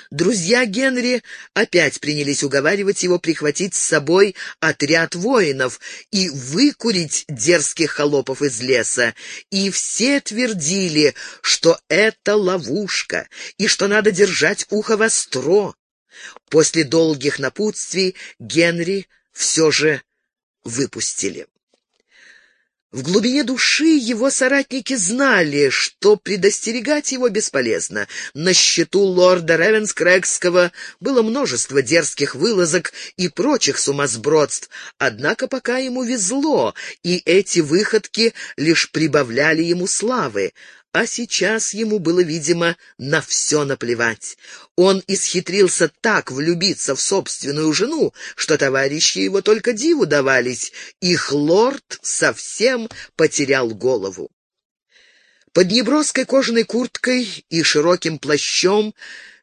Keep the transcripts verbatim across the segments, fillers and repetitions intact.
Друзья Генри опять принялись уговаривать его прихватить с собой отряд воинов и выкурить дерзких холопов из леса. И все твердили, что это ловушка и что надо держать ухо востро. После долгих напутствий Генри все же выпустили. В глубине души его соратники знали, что предостерегать его бесполезно. На счету лорда Ревенскрэгского было множество дерзких вылазок и прочих сумасбродств, однако пока ему везло, и эти выходки лишь прибавляли ему славы. А сейчас ему было, видимо, на все наплевать. Он исхитрился так влюбиться в собственную жену, что товарищи его только диву давались. Их лорд совсем потерял голову. Под неброской кожаной курткой и широким плащом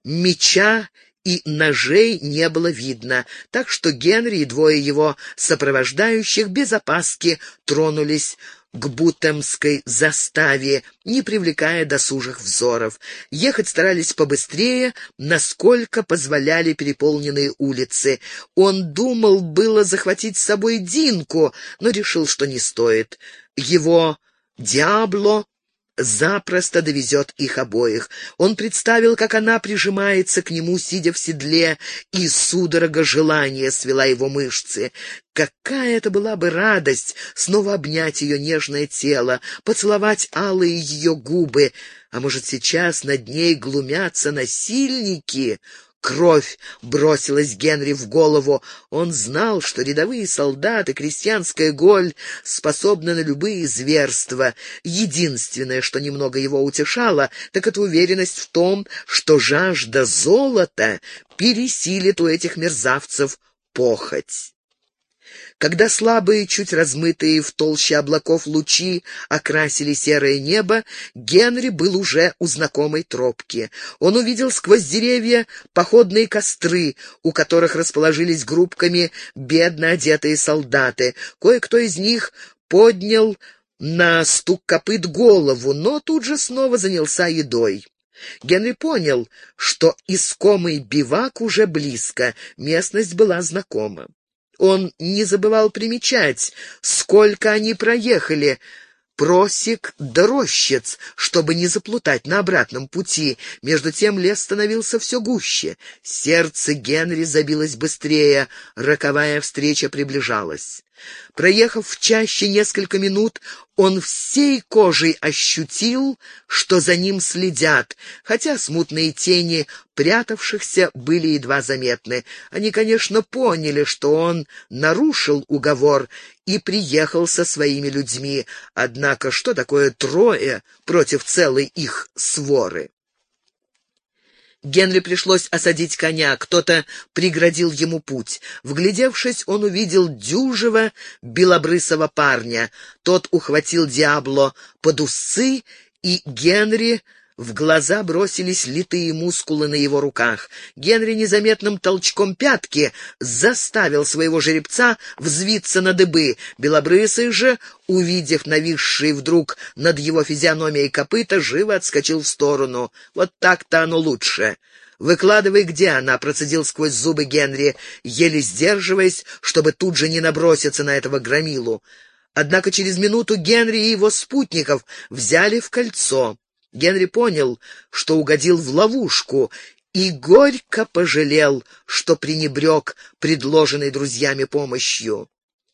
меча и ножей не было видно, так что Генри и двое его сопровождающих без опаски тронулись к Бутемской заставе, не привлекая досужих взоров. Ехать старались побыстрее, насколько позволяли переполненные улицы. Он думал было захватить с собой Динку, но решил, что не стоит. Его Диабло запросто довезет их обоих. Он представил, как она прижимается к нему, сидя в седле, и судорога желания свела его мышцы. Какая это была бы радость снова обнять ее нежное тело, поцеловать алые ее губы. А может, сейчас над ней глумятся насильники? Кровь бросилась Генри в голову. Он знал, что рядовые солдаты, крестьянская голь способны на любые зверства. Единственное, что немного его утешало, так это уверенность в том, что жажда золота пересилит у этих мерзавцев похоть. Когда слабые, чуть размытые в толще облаков лучи окрасили серое небо, Генри был уже у знакомой тропки. Он увидел сквозь деревья походные костры, у которых расположились группками бедно одетые солдаты. Кое-кто из них поднял на стук копыт голову, но тут же снова занялся едой. Генри понял, что искомый бивак уже близко, местность была знакома. Он не забывал примечать, сколько они проехали, просек да рощиц, чтобы не заплутать на обратном пути. Между тем лес становился все гуще. Сердце Генри забилось быстрее, роковая встреча приближалась. Проехав в чаще несколько минут, он всей кожей ощутил, что за ним следят, хотя смутные тени прятавшихся были едва заметны. Они, конечно, поняли, что он нарушил уговор и приехал со своими людьми, однако что такое трое против целой их своры? Генри пришлось осадить коня, кто-то преградил ему путь. Вглядевшись, он увидел дюжего белобрысого парня. Тот ухватил Диабло под усы, и Генри в глаза бросились литые мускулы на его руках. Генри незаметным толчком пятки заставил своего жеребца взвиться на дыбы. Белобрысый же, увидев нависший вдруг над его физиономией копыта, живо отскочил в сторону. «Вот так-то оно лучше!» «Выкладывай, где она?» — процедил сквозь зубы Генри, еле сдерживаясь, чтобы тут же не наброситься на этого громилу. Однако через минуту Генри и его спутников взяли в кольцо. Генри понял, что угодил в ловушку, и горько пожалел, что пренебрег предложенной друзьями помощью.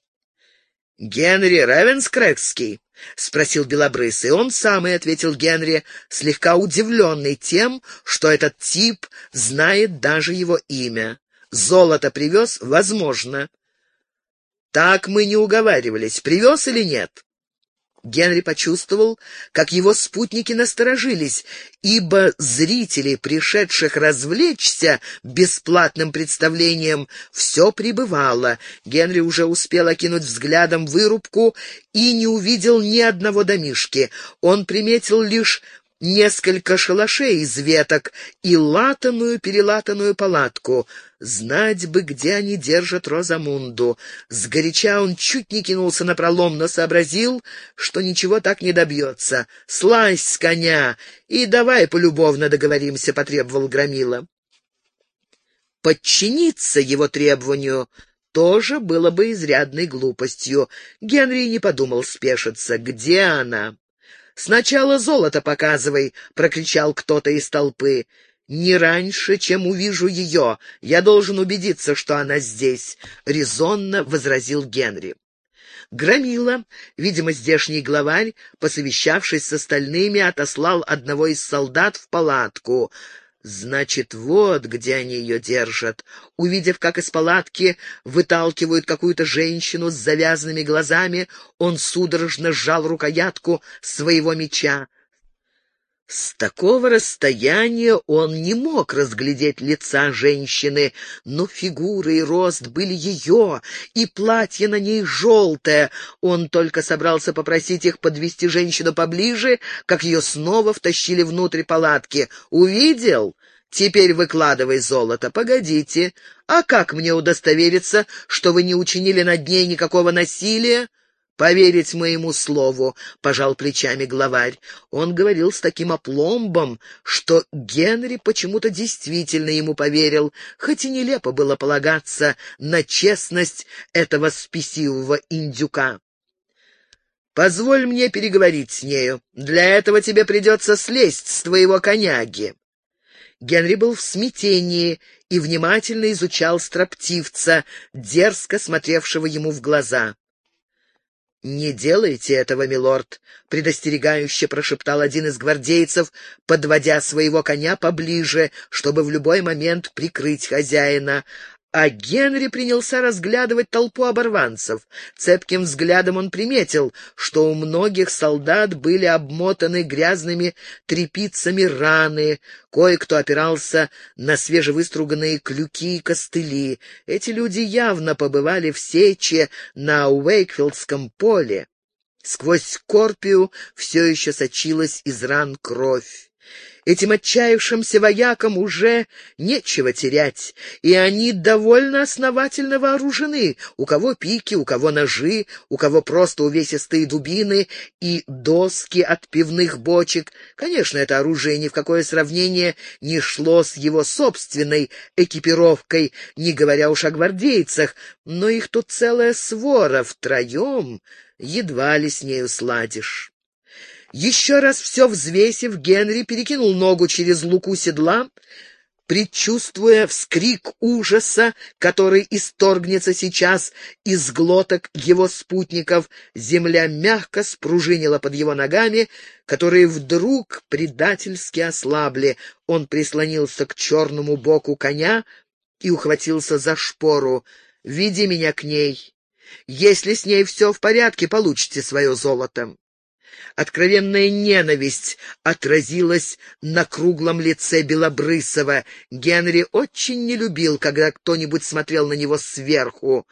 «Генри Ревенскрэгский?» — спросил Белобрысый. «Он самый», — ответил Генри, слегка удивленный тем, что этот тип знает даже его имя. «Золото привез? Возможно». «Так мы не уговаривались. Привез или нет?» Генри почувствовал, как его спутники насторожились, ибо зрителей, пришедших развлечься бесплатным представлением, все прибывало. Генри уже успел окинуть взглядом вырубку и не увидел ни одного домишки. Он приметил лишь несколько шалашей из веток и латаную-перелатанную палатку. Знать бы, где они держат Розамунду. Сгоряча он чуть не кинулся напролом, но сообразил, что ничего так не добьется. «Слазь с коня и давай полюбовно договоримся», — потребовал Громила. подчиниться его требованию тоже было бы изрядной глупостью. Генри не подумал спешиться. «Где она?» «Сначала золото показывай!» — прокричал кто-то из толпы. «Не раньше, чем увижу ее. Я должен убедиться, что она здесь», — резонно возразил Генри. Громила, видимо, здешний главарь, посовещавшись с остальными, отослал одного из солдат в палатку. Значит, вот где они ее держат. Увидев, как из палатки выталкивают какую-то женщину с завязанными глазами, он судорожно сжал рукоятку своего меча. С такого расстояния он не мог разглядеть лица женщины, но фигура и рост были ее, и платье на ней желтое. Он только собрался попросить их подвести женщину поближе, как ее снова втащили внутрь палатки. «Увидел? Теперь выкладывай золото. Погодите, а как мне удостовериться, что вы не учинили над ней никакого насилия?» «Поверить моему слову», — пожал плечами главарь. Он говорил с таким опломбом, что Генри почему-то действительно ему поверил, хоть и нелепо было полагаться на честность этого спесивого индюка. «Позволь мне переговорить с нею. Для этого тебе придется слезть с твоего коняги». Генри был в смятении и внимательно изучал строптивца, дерзко смотревшего ему в глаза. «Не делайте этого, милорд», — предостерегающе прошептал один из гвардейцев, подводя своего коня поближе, чтобы в любой момент прикрыть хозяина. А Генри принялся разглядывать толпу оборванцев. Цепким взглядом он приметил, что у многих солдат были обмотаны грязными тряпицами раны, кое-кто опирался на свежевыструганные клюки и костыли. Эти люди явно побывали в сече на Уэйкфилдском поле. Сквозь скорпию все еще сочилась из ран кровь. Этим отчаявшимся воякам уже нечего терять, и они довольно основательно вооружены. У кого пики, у кого ножи, у кого просто увесистые дубины и доски от пивных бочек. Конечно, это оружие ни в какое сравнение не шло с его собственной экипировкой, не говоря уж о гвардейцах, но их тут целая свора, втроем едва ли с нею сладишь. Еще раз все взвесив, Генри перекинул ногу через луку седла, предчувствуя вскрик ужаса, который исторгнется сейчас из глоток его спутников. Земля мягко спружинила под его ногами, которые вдруг предательски ослабли. Он прислонился к черному боку коня и ухватился за шпору. «Веди меня к ней. Если с ней все в порядке, получите свое золото». Откровенная ненависть отразилась на круглом лице Белобрысова. Генри очень не любил, когда кто-нибудь смотрел на него сверху.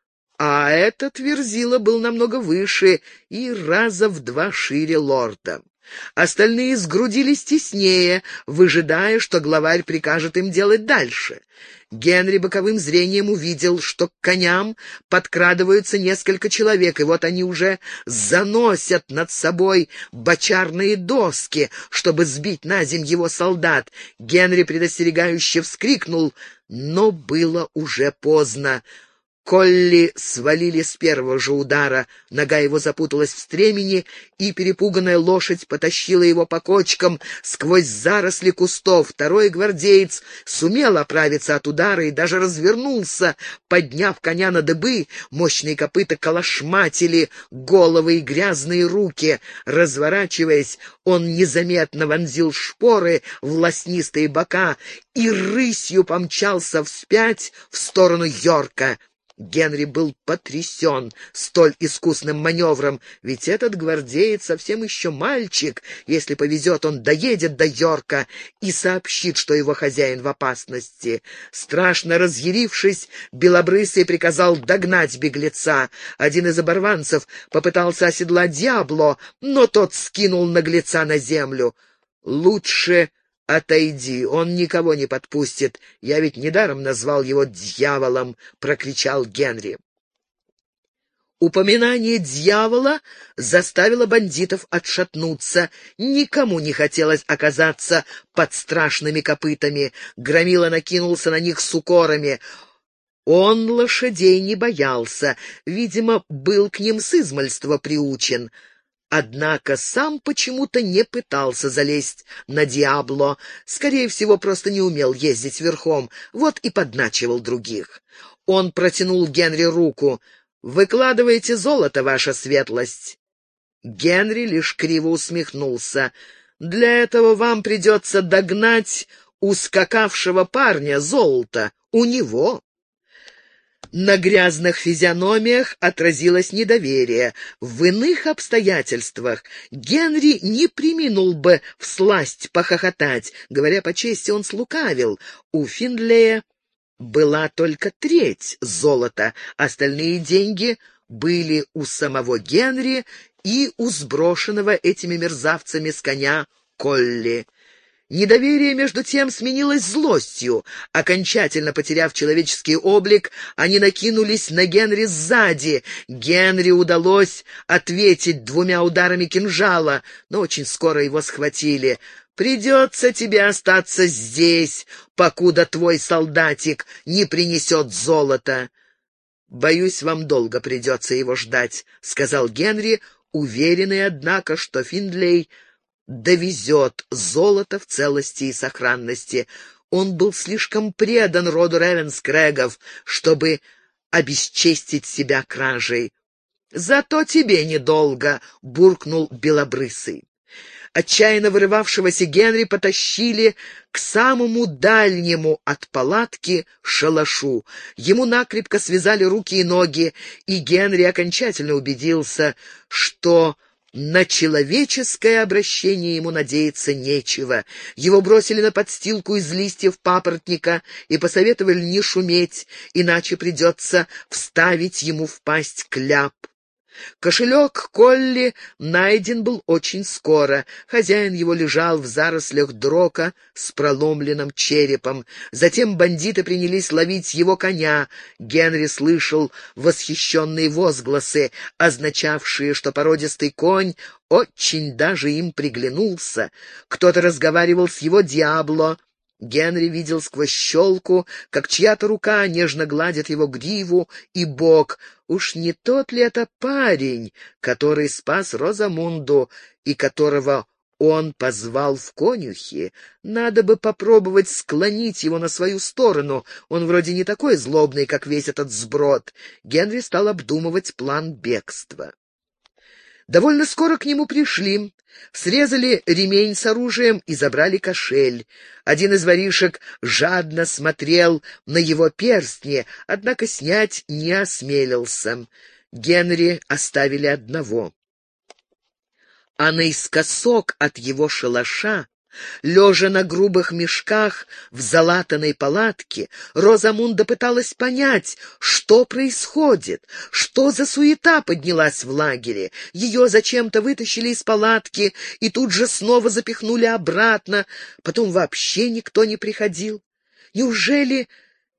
А этот Верзила был намного выше и раза в два шире лорда. Остальные сгрудились теснее, выжидая, что главарь прикажет им делать дальше. Генри боковым зрением увидел, что к коням подкрадываются несколько человек, и вот они уже заносят над собой бочарные доски, чтобы сбить на земь его солдат. Генри предостерегающе вскрикнул, но было уже поздно. Колли свалили с первого же удара, нога его запуталась в стремени, и перепуганная лошадь потащила его по кочкам сквозь заросли кустов. Второй гвардеец сумел оправиться от удара и даже развернулся, подняв коня на дыбы. Мощные копыта колошматили головы и грязные руки. Разворачиваясь, он незаметно вонзил шпоры в лоснистые бока и рысью помчался вспять в сторону Йорка. Генри был потрясен столь искусным маневром, ведь этот гвардеец совсем еще мальчик. Если повезет, он доедет до Йорка и сообщит, что его хозяин в опасности. Страшно разъярившись, Белобрысый приказал догнать беглеца. Один из оборванцев попытался оседлать Диабло, но тот скинул наглеца на землю. «Лучше отойди, он никого не подпустит. Я ведь недаром назвал его дьяволом», — прокричал Генри. Упоминание дьявола заставило бандитов отшатнуться. Никому не хотелось оказаться под страшными копытами. Громила накинулся на них с укорами. Он лошадей не боялся, видимо, был к ним с измальства приучен. Однако сам почему-то не пытался залезть на Диабло. Скорее всего, просто не умел ездить верхом, вот и подначивал других. Он протянул Генри руку. «Выкладывайте золото, ваша светлость». Генри лишь криво усмехнулся. «Для этого вам придется догнать ускакавшего парня золото. У него». На грязных физиономиях отразилось недоверие. В иных обстоятельствах Генри не преминул бы всласть похохотать. Говоря по чести, он слукавил. У Финлея была только треть золота, остальные деньги были у самого Генри и у сброшенного этими мерзавцами с коня Колли. Недоверие, между тем, сменилось злостью. Окончательно потеряв человеческий облик, они накинулись на Генри сзади. Генри удалось ответить двумя ударами кинжала, но очень скоро его схватили. «Придется тебе остаться здесь, покуда твой солдатик не принесет золото». «Боюсь, вам долго придется его ждать», — сказал Генри, уверенный, однако, что Финдлей довезет золото в целости и сохранности. Он был слишком предан роду Ревенскрэгов, чтобы обесчестить себя кражей. «Зато тебе недолго», — буркнул Белобрысый. Отчаянно вырывавшегося Генри потащили к самому дальнему от палатки шалашу. Ему накрепко связали руки и ноги, и Генри окончательно убедился, что на человеческое обращение ему надеяться нечего. Его бросили на подстилку из листьев папоротника и посоветовали не шуметь, иначе придется вставить ему в пасть кляп. Кошелек Колли найден был очень скоро. Хозяин его лежал в зарослях дрока с проломленным черепом. Затем бандиты принялись ловить его коня. Генри слышал восхищенные возгласы, означавшие, что породистый конь очень даже им приглянулся. Кто-то разговаривал с его Диабло. Генри видел сквозь щелку, как чья-то рука нежно гладит его гриву и бок. Уж не тот ли это парень, который спас Розамунду и которого он позвал в конюхи? Надо бы попробовать склонить его на свою сторону. Он вроде не такой злобный, как весь этот сброд. Генри стал обдумывать план бегства. Довольно скоро к нему пришли, срезали ремень с оружием и забрали кошель. Один из воришек жадно смотрел на его перстни, однако снять не осмелился. Генри оставили одного. А наискосок от его шалаша, лежа на грубых мешках в залатанной палатке, Розамунда пыталась понять, что происходит, что за суета поднялась в лагере. Ее зачем-то вытащили из палатки и тут же снова запихнули обратно, потом вообще никто не приходил. Неужели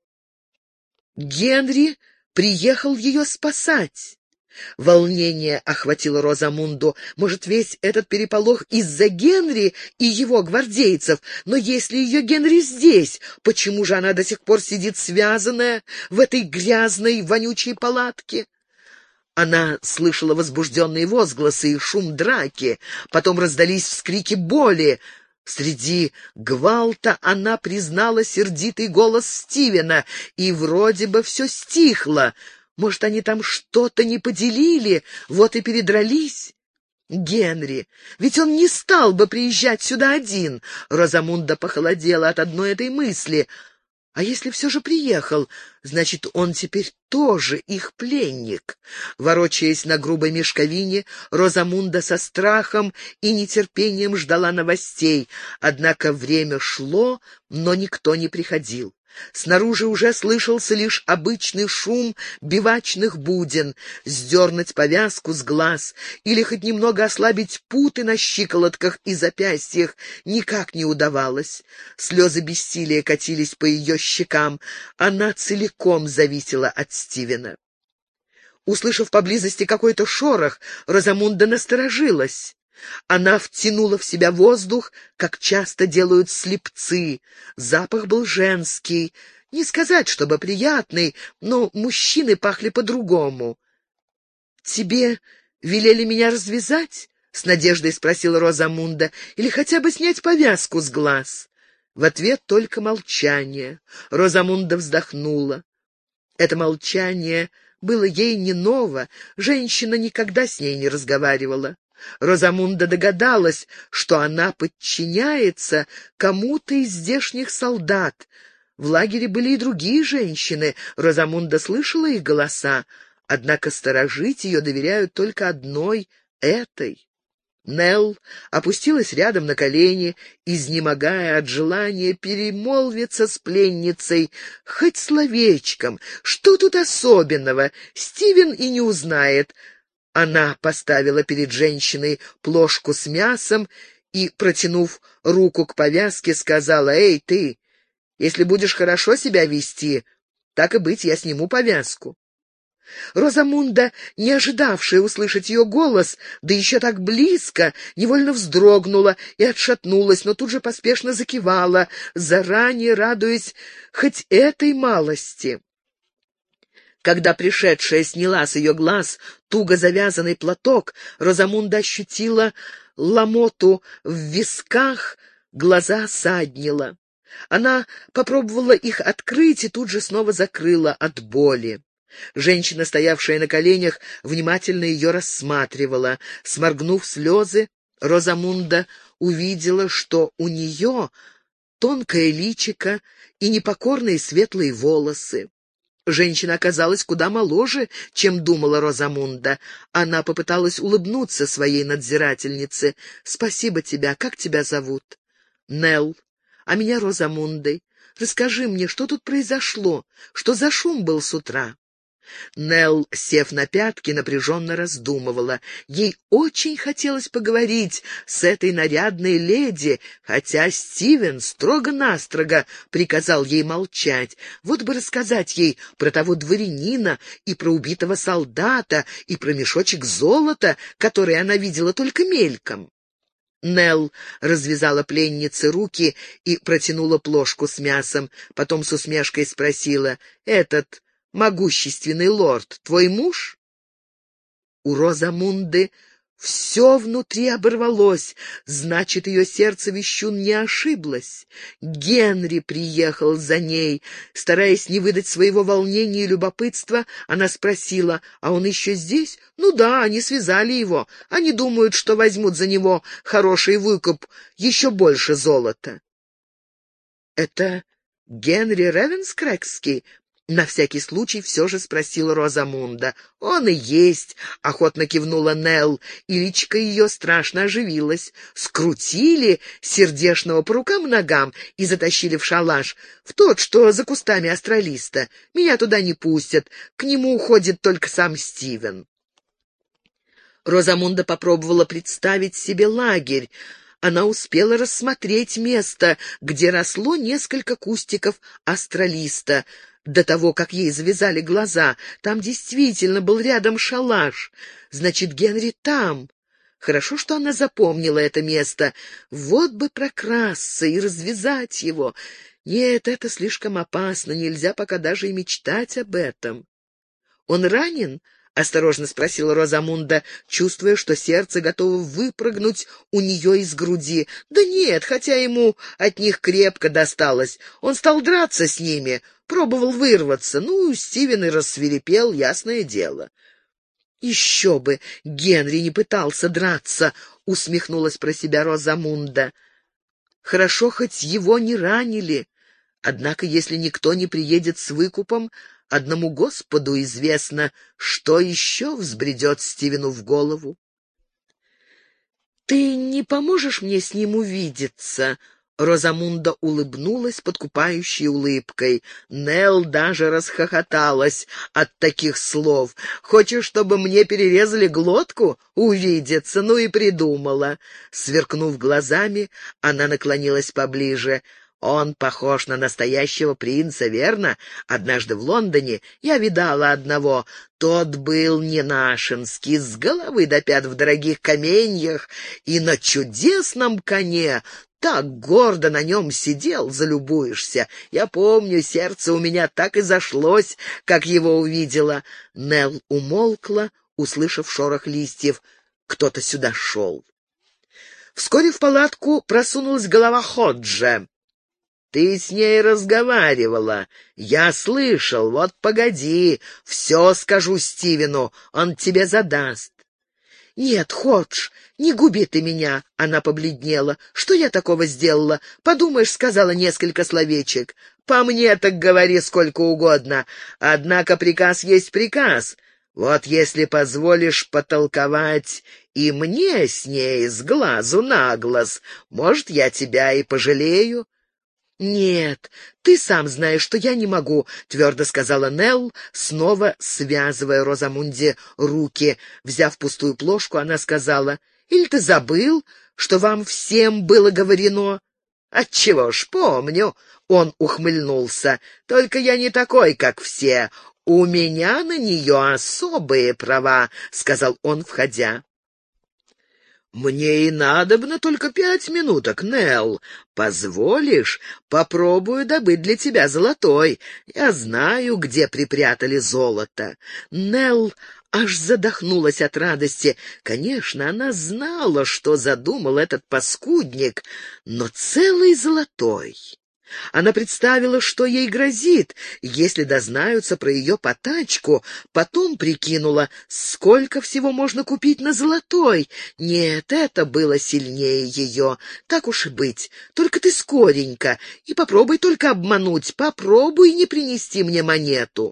Генри приехал ее спасать? Волнение охватило Розамунду. Может, весь этот переполох из-за Генри и его гвардейцев? Но если ее Генри здесь, почему же она до сих пор сидит связанная в этой грязной, вонючей палатке? Она слышала возбужденные возгласы и шум драки. Потом раздались вскрики боли. Среди гвалта она признала сердитый голос Стивена, и вроде бы все стихло. Может, они там что-то не поделили, вот и передрались? Генри, ведь он не стал бы приезжать сюда один. Розамунда похолодела от одной этой мысли. А если все же приехал, значит, он теперь тоже их пленник. Ворочаясь на грубой мешковине, Розамунда со страхом и нетерпением ждала новостей. Однако время шло, но никто не приходил. Снаружи уже слышался лишь обычный шум бивачных буден. Сдернуть повязку с глаз или хоть немного ослабить путы на щиколотках и запястьях никак не удавалось. Слезы бессилия катились по ее щекам. Она целиком зависела от Стивена. Услышав поблизости какой-то шорох, Розамунда насторожилась. Она втянула в себя воздух, как часто делают слепцы. Запах был женский. Не сказать, чтобы приятный, но мужчины пахли по-другому. «Тебе велели меня развязать?» — с надеждой спросила Розамунда. «Или хотя бы снять повязку с глаз?» В ответ только молчание. Розамунда вздохнула. Это молчание было ей не ново, женщина никогда с ней не разговаривала. Розамунда догадалась, что она подчиняется кому-то из здешних солдат. В лагере были и другие женщины, Розамунда слышала их голоса, однако сторожить ее доверяют только одной, этой. Нелл опустилась рядом на колени, изнемогая от желания перемолвиться с пленницей хоть словечком. Что тут особенного? Стивен и не узнает. Она поставила перед женщиной плошку с мясом и, протянув руку к повязке, сказала: «Эй, ты, если будешь хорошо себя вести, так и быть, я сниму повязку». Розамунда, не ожидавшая услышать ее голос, да еще так близко, невольно вздрогнула и отшатнулась, но тут же поспешно закивала, заранее радуясь хоть этой малости. Когда пришедшая сняла с ее глаз туго завязанный платок, Розамунда ощутила ломоту в висках, глаза саднило. Она попробовала их открыть и тут же снова закрыла от боли. Женщина, стоявшая на коленях, внимательно ее рассматривала. Сморгнув слезы, Розамунда увидела, что у нее тонкое личико и непокорные светлые волосы. Женщина оказалась куда моложе, чем думала Розамунда. Она попыталась улыбнуться своей надзирательнице. «Спасибо тебе. Как тебя зовут?» «Нелл. А меня Розамундой. Расскажи мне, что тут произошло? Что за шум был с утра?» Нелл, сев на пятки, напряженно раздумывала. Ей очень хотелось поговорить с этой нарядной леди, хотя Стивен строго-настрого приказал ей молчать. Вот бы рассказать ей про того дворянина и про убитого солдата, и про мешочек золота, который она видела только мельком. Нелл развязала пленнице руки и протянула плошку с мясом, потом с усмешкой спросила: «Этот могущественный лорд твой муж?» У Розамунды все внутри оборвалось, значит, ее сердце-вещун не ошиблось. Генри приехал за ней. Стараясь не выдать своего волнения и любопытства, она спросила: «А он еще здесь?» «Ну да, они связали его. Они думают, что возьмут за него хороший выкуп, еще больше золота». «Это Генри Ревенскрэгский?» На всякий случай все же спросила Розамунда. «Он и есть», — охотно кивнула Нелл, и личико ее страшно оживилось. Скрутили сердешного по рукам и ногам и затащили в шалаш, в тот, что за кустами астралиста. Меня туда не пустят, к нему уходит только сам Стивен. Розамунда попробовала представить себе лагерь. Она успела рассмотреть место, где росло несколько кустиков астралиста. До того, как ей завязали глаза, там действительно был рядом шалаш. Значит, Генри там. Хорошо, что она запомнила это место. Вот бы прокрасться и развязать его. Нет, это слишком опасно, нельзя пока даже и мечтать об этом. «Он ранен?» — осторожно спросила Розамунда, чувствуя, что сердце готово выпрыгнуть у нее из груди. «Да нет, хотя ему от них крепко досталось. Он стал драться с ними, пробовал вырваться. Ну, Стивен и рассвирепел, ясное дело». «Еще бы! Генри не пытался драться!» — усмехнулась про себя Розамунда. «Хорошо, хоть его не ранили. Однако, если никто не приедет с выкупом, одному Господу известно, что еще взбредет Стивену в голову». «Ты не поможешь мне с ним увидеться?» Розамунда улыбнулась подкупающей улыбкой. Нелл даже расхохоталась от таких слов. «Хочешь, чтобы мне перерезали глотку? Увидеться, ну и придумала». Сверкнув глазами, она наклонилась поближе. Он похож на настоящего принца, верно? Однажды в Лондоне я видала одного. Тот был не нашинский, с головы до пят в дорогих каменьях и на чудесном коне. Так гордо на нем сидел, залюбуешься. Я помню, сердце у меня так и зашлось, как его увидела». Нелл умолкла, услышав шорох листьев. Кто-то сюда шел. Вскоре в палатку просунулась голова Ходжа. «Ты с ней разговаривала. Я слышал. Вот погоди, все скажу Стивену, он тебе задаст». «Нет, Ходж, не губи ты меня!» — она побледнела. «Что я такого сделала? Подумаешь, сказала несколько словечек». «По мне так говори сколько угодно. Однако приказ есть приказ. Вот если позволишь потолковать и мне с ней с глазу на глаз, может, я тебя и пожалею». «Нет, ты сам знаешь, что я не могу», — твердо сказала Нелл, снова связывая Розамунде руки. Взяв пустую плошку, она сказала: «Или ты забыл, что вам всем было говорено?» «Отчего ж, помню», — он ухмыльнулся. «Только я не такой, как все. У меня на нее особые права», — сказал он, входя. «Мне и надобно только пять минуток, Нелл. Позволишь, попробую добыть для тебя золотой. Я знаю, где припрятали золото». Нелл аж задохнулась от радости. Конечно, она знала, что задумал этот паскудник, но целый золотой. Она представила, что ей грозит, если дознаются про ее потачку. Потом прикинула, сколько всего можно купить на золотой. Нет, это было сильнее ее. Так уж и быть. Только ты скоренько. И попробуй только обмануть. Попробуй не принести мне монету.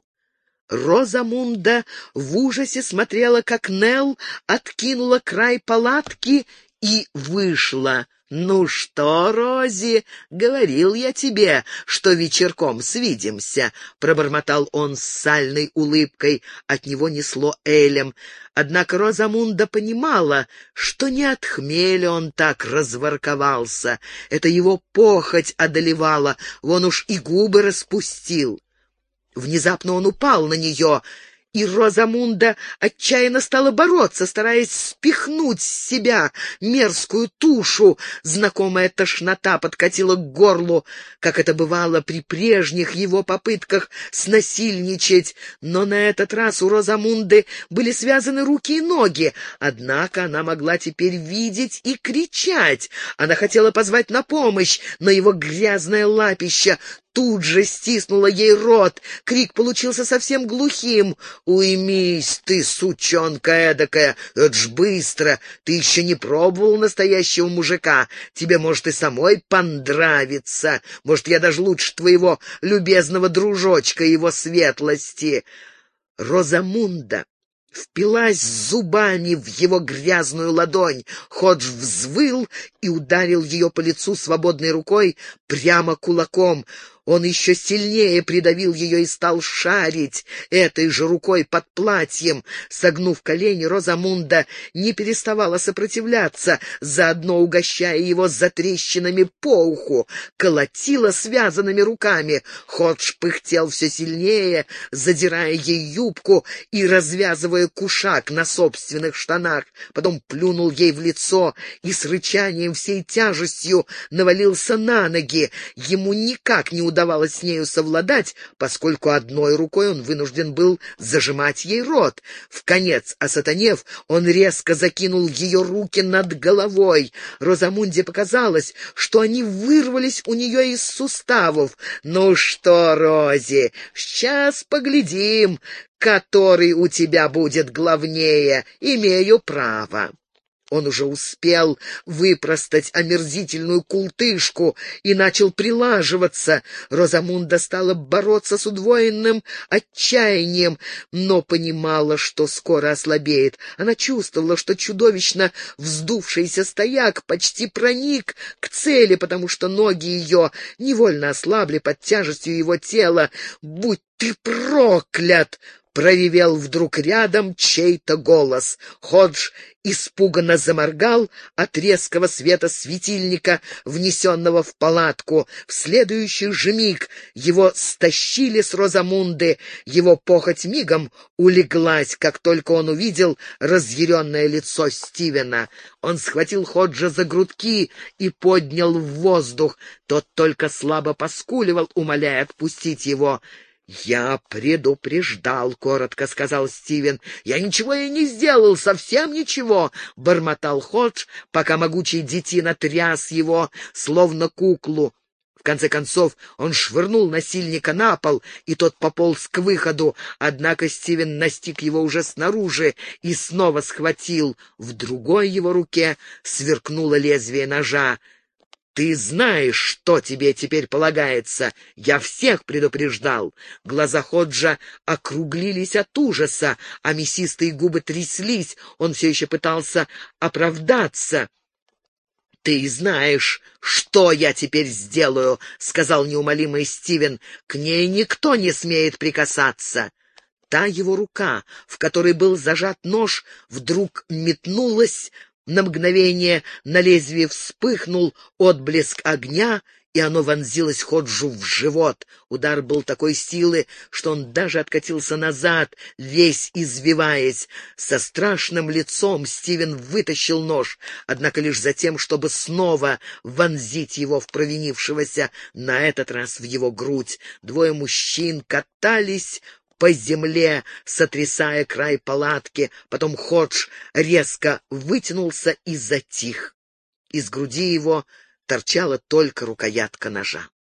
Розамунда в ужасе смотрела, как Нелл откинула край палатки и вышла. «Ну что, Рози, говорил я тебе, что вечерком свидимся», — пробормотал он с сальной улыбкой. От него несло элем. Однако Розамунда понимала, что не от хмеля он так разворковался. Это его похоть одолевала, вон уж и губы распустил. Внезапно он упал на нее, и Розамунда отчаянно стала бороться, стараясь спихнуть с себя мерзкую тушу. Знакомая тошнота подкатила к горлу, как это бывало при прежних его попытках снасильничать. Но на этот раз у Розамунды были связаны руки и ноги, однако она могла теперь видеть и кричать. Она хотела позвать на помощь, но его грязное лапище тут же стиснула ей рот. Крик получился совсем глухим. «Уймись ты, сучонка эдакая! Это ж быстро! Ты еще не пробовал настоящего мужика. Тебе, может, и самой понравится. Может, я даже лучше твоего любезного дружочка, его светлости». Розамунда впилась зубами в его грязную ладонь. Ходж взвыл и ударил ее по лицу свободной рукой прямо кулаком. Он еще сильнее придавил ее и стал шарить этой же рукой под платьем. Согнув колени, Розамунда не переставала сопротивляться, заодно угощая его затрещинами по уху, колотила связанными руками. Ходж пыхтел все сильнее, задирая ей юбку и развязывая кушак на собственных штанах. Потом плюнул ей в лицо и с рычанием всей тяжестью навалился на ноги. Ему никак не удавалось удавалось с нею совладать, поскольку одной рукой он вынужден был зажимать ей рот. Вконец осатанев, он резко закинул ее руки над головой. Розамунде показалось, что они вырвались у нее из суставов. «Ну что, Рози, сейчас поглядим, который у тебя будет главнее. Имею право». Он уже успел выпростать омерзительную култышку и начал прилаживаться. Розамунда стала бороться с удвоенным отчаянием, но понимала, что скоро ослабеет. Она чувствовала, что чудовищно вздувшийся стояк почти проник к цели, потому что ноги ее невольно ослабли под тяжестью его тела. «Будь ты проклят!» проревел вдруг рядом чей-то голос. Ходж испуганно заморгал от резкого света светильника, внесенного в палатку. В следующий же миг его стащили с Розамунды. Его похоть мигом улеглась, как только он увидел разъяренное лицо Стивена. Он схватил Ходжа за грудки и поднял в воздух. Тот только слабо поскуливал, умоляя отпустить его. «Я предупреждал», — коротко сказал Стивен. «Я ничего и не сделал, совсем ничего», — бормотал Ходж, пока могучий детина тряс его, словно куклу. В конце концов он швырнул насильника на пол, и тот пополз к выходу, однако Стивен настиг его уже снаружи и снова схватил. В другой его руке сверкнуло лезвие ножа. «Ты знаешь, что тебе теперь полагается. Я всех предупреждал». Глаза Ходжа округлились от ужаса, а мясистые губы тряслись. Он все еще пытался оправдаться. «Ты знаешь, что я теперь сделаю», — сказал неумолимый Стивен. «К ней никто не смеет прикасаться». Та его рука, в которой был зажат нож, вдруг метнулась. На мгновение на лезвие вспыхнул отблеск огня, и оно вонзилось Ходжу в живот. Удар был такой силы, что он даже откатился назад, весь извиваясь. Со страшным лицом Стивен вытащил нож, однако лишь за тем, чтобы снова вонзить его в провинившегося, на этот раз в его грудь. Двое мужчин катались по земле, сотрясая край палатки. Потом Ходж резко вытянулся и затих. Из груди его торчала только рукоятка ножа.